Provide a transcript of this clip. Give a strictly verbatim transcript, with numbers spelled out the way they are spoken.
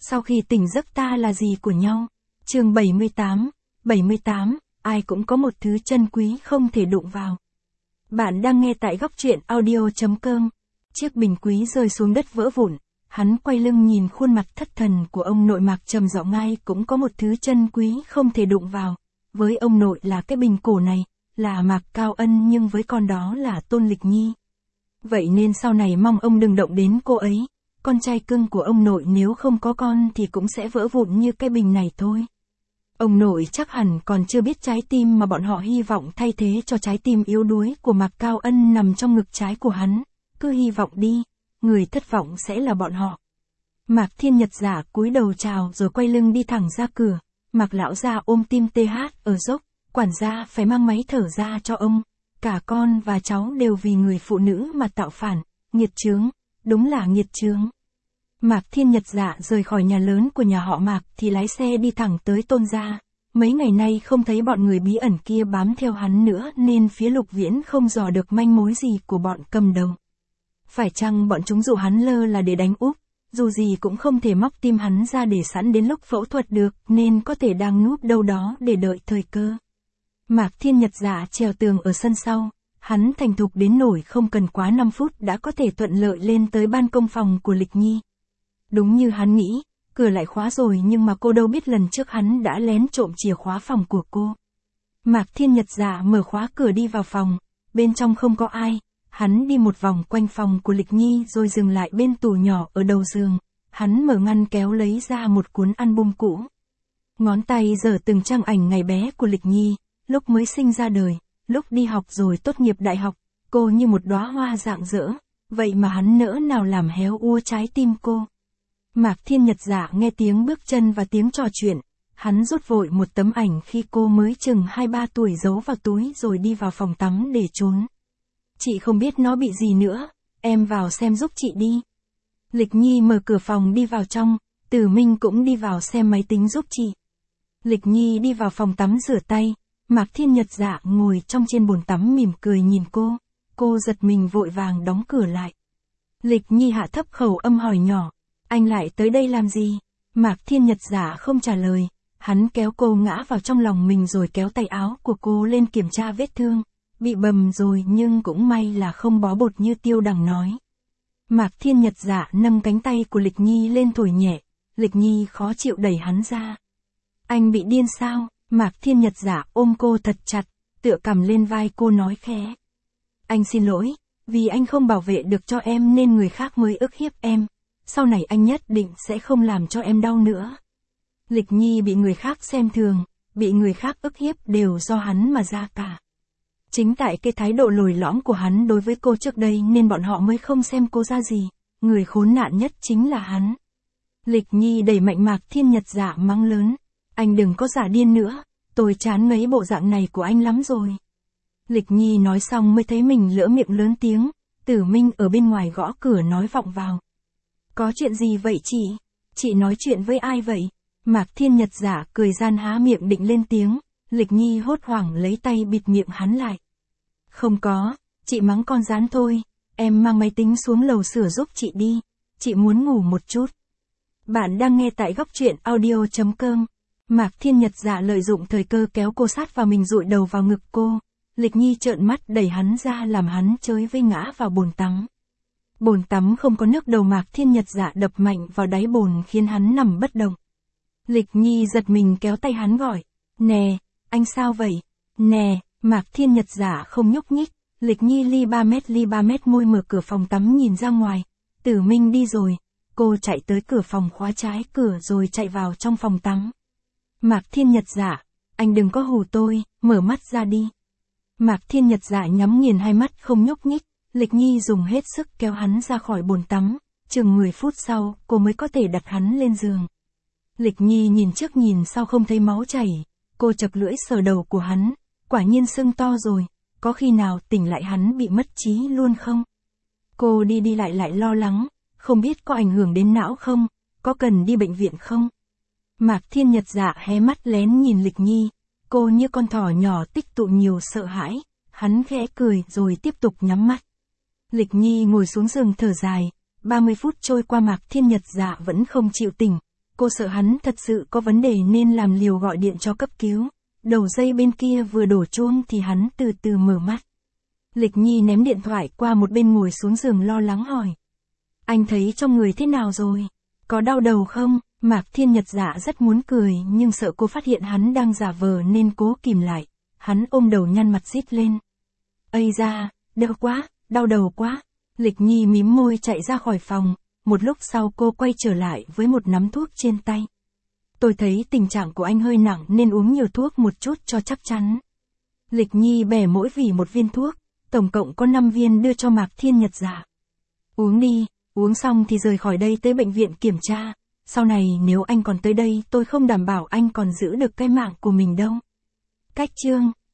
Sau khi tỉnh giấc ta là gì của nhau? Chương bảy mươi tám, bảy mươi tám, ai cũng có một thứ chân quý không thể đụng vào. Bạn đang nghe tại góc truyện audio chấm com. Chiếc bình quý rơi xuống đất vỡ vụn, hắn quay lưng nhìn khuôn mặt thất thần của ông nội Mạc trầm giọng ngay cũng có một thứ chân quý không thể đụng vào. Với ông nội là cái bình cổ này, là Mạc Cao Ân, nhưng với con đó là Tôn Lịch Nhi. Vậy nên sau này mong ông đừng động đến cô ấy. Con trai cưng của ông nội nếu không có con thì cũng sẽ vỡ vụn như cái bình này thôi. Ông nội chắc hẳn còn chưa biết trái tim mà bọn họ hy vọng thay thế cho trái tim yếu đuối của Mạc Cao Ân nằm trong ngực trái của hắn. Cứ hy vọng đi, người thất vọng sẽ là bọn họ. Mạc Thiên Nhật giả cúi đầu chào rồi quay lưng đi thẳng ra cửa. Mạc lão gia ôm tim tê hát ở dốc, quản gia phải mang máy thở ra cho ông. Cả con và cháu đều vì người phụ nữ mà tạo phản, nghiệt chướng, đúng là nghiệt chướng. Mạc Thiên Nhật dạ rời khỏi nhà lớn của nhà họ Mạc thì lái xe đi thẳng tới Tôn gia. Mấy ngày nay không thấy bọn người bí ẩn kia bám theo hắn nữa nên phía Lục Viễn không dò được manh mối gì của bọn cầm đầu. Phải chăng bọn chúng dụ hắn lơ là để đánh úp, dù gì cũng không thể móc tim hắn ra để sẵn đến lúc phẫu thuật được nên có thể đang núp đâu đó để đợi thời cơ. Mạc Thiên Nhật dạ trèo tường ở sân sau, hắn thành thục đến nổi không cần quá năm phút đã có thể thuận lợi lên tới ban công phòng của Lịch Nhi. Đúng như hắn nghĩ, cửa lại khóa rồi nhưng mà cô đâu biết lần trước hắn đã lén trộm chìa khóa phòng của cô. Mạc Thiên Nhật dạ mở khóa cửa đi vào phòng, bên trong không có ai, hắn đi một vòng quanh phòng của Lịch Nhi rồi dừng lại bên tủ nhỏ ở đầu giường, hắn mở ngăn kéo lấy ra một cuốn album cũ. Ngón tay giở từng trang ảnh ngày bé của Lịch Nhi, lúc mới sinh ra đời, lúc đi học rồi tốt nghiệp đại học, cô như một đóa hoa rạng rỡ, vậy mà hắn nỡ nào làm héo úa trái tim cô. Mạc Thiên Nhật giả nghe tiếng bước chân và tiếng trò chuyện, hắn rút vội một tấm ảnh khi cô mới chừng hai ba tuổi giấu vào túi rồi đi vào phòng tắm để trốn. Chị không biết nó bị gì nữa, em vào xem giúp chị đi. Lịch Nhi mở cửa phòng đi vào trong, Tử Minh cũng đi vào xem máy tính giúp chị. Lịch Nhi đi vào phòng tắm rửa tay, Mạc Thiên Nhật dạ ngồi trong trên bồn tắm mỉm cười nhìn cô, cô giật mình vội vàng đóng cửa lại. Lịch Nhi hạ thấp khẩu âm hỏi nhỏ, anh lại tới đây làm gì? Mạc Thiên Nhật giả không trả lời, hắn kéo cô ngã vào trong lòng mình rồi kéo tay áo của cô lên kiểm tra vết thương, bị bầm rồi nhưng cũng may là không bó bột như Tiêu Đằng nói. Mạc Thiên Nhật giả nâng cánh tay của Lịch Nhi lên thổi nhẹ, Lịch Nhi khó chịu đẩy hắn ra. Anh bị điên sao? Mạc Thiên Nhật giả ôm cô thật chặt, tựa cằm lên vai cô nói khẽ. Anh xin lỗi, vì anh không bảo vệ được cho em nên người khác mới ức hiếp em. Sau này anh nhất định sẽ không làm cho em đau nữa. Lịch Nhi bị người khác xem thường, bị người khác ức hiếp đều do hắn mà ra cả. Chính tại cái thái độ lồi lõm của hắn đối với cô trước đây nên bọn họ mới không xem cô ra gì, người khốn nạn nhất chính là hắn. Lịch Nhi đẩy mạnh Mạc Thiên Nhật dạ mắng lớn, anh đừng có giả điên nữa, tôi chán ngấy bộ dạng này của anh lắm rồi. Lịch Nhi nói xong mới thấy mình lỡ miệng lớn tiếng, Tử Minh ở bên ngoài gõ cửa nói vọng vào. Có chuyện gì vậy chị? Chị nói chuyện với ai vậy? Mạc Thiên Nhật giả cười gian há miệng định lên tiếng, Lịch Nhi hốt hoảng lấy tay bịt miệng hắn lại. Không có, chị mắng con rán thôi, em mang máy tính xuống lầu sửa giúp chị đi, chị muốn ngủ một chút. Bạn đang nghe tại góc truyện audio chấm com. Mạc Thiên Nhật giả lợi dụng thời cơ kéo cô sát vào mình dụi đầu vào ngực cô, Lịch Nhi trợn mắt đẩy hắn ra làm hắn chới với ngã vào bồn tắm. Bồn tắm không có nước, đầu Mạc Thiên Nhật dạ đập mạnh vào đáy bồn khiến hắn nằm bất động. Lịch Nhi giật mình kéo tay hắn gọi, nè, anh sao vậy? Nè, Mạc Thiên Nhật dạ không nhúc nhích, Lịch Nhi ly ba mét ly ba mét môi mở cửa phòng tắm nhìn ra ngoài, Tử Minh đi rồi, cô chạy tới cửa phòng khóa trái cửa rồi chạy vào trong phòng tắm. Mạc Thiên Nhật dạ, anh đừng có hù tôi, mở mắt ra đi. Mạc Thiên Nhật dạ nhắm nghiền hai mắt không nhúc nhích. Lịch Nhi dùng hết sức kéo hắn ra khỏi bồn tắm, chừng mười phút sau, cô mới có thể đặt hắn lên giường. Lịch Nhi nhìn trước nhìn sau không thấy máu chảy, cô chập lưỡi sờ đầu của hắn, quả nhiên sưng to rồi, có khi nào tỉnh lại hắn bị mất trí luôn không? Cô đi đi lại lại lo lắng, không biết có ảnh hưởng đến não không, có cần đi bệnh viện không? Mạc Thiên Nhật dạ hé mắt lén nhìn Lịch Nhi, cô như con thỏ nhỏ tích tụ nhiều sợ hãi, hắn khẽ cười rồi tiếp tục nhắm mắt. Lịch Nhi ngồi xuống giường thở dài, ba mươi phút trôi qua Mạc Thiên Nhật dạ vẫn không chịu tỉnh, Cô sợ hắn thật sự có vấn đề nên làm liều gọi điện cho cấp cứu. Đầu dây bên kia vừa đổ chuông thì hắn từ từ mở mắt. Lịch Nhi ném điện thoại qua một bên ngồi xuống giường lo lắng hỏi. Anh thấy trong người thế nào rồi? Có đau đầu không? Mạc Thiên Nhật Dạ rất muốn cười nhưng sợ cô phát hiện hắn đang giả vờ nên cố kìm lại. Hắn ôm đầu nhăn mặt rít lên. Ây da, đau quá, đau đầu quá. Lịch Nhi mím môi chạy ra khỏi phòng. Một lúc sau cô quay trở lại với một nắm thuốc trên tay. Tôi thấy tình trạng của anh hơi nặng nên uống nhiều thuốc một chút cho chắc chắn. Lịch Nhi bẻ mỗi vỉ một viên thuốc, tổng cộng có năm viên đưa cho Mạc Thiên Nhật Dạ. Uống đi, uống xong thì rời khỏi đây tới bệnh viện kiểm tra. Sau này nếu anh còn tới đây tôi không đảm bảo anh còn giữ được cái mạng của mình đâu. Cách chương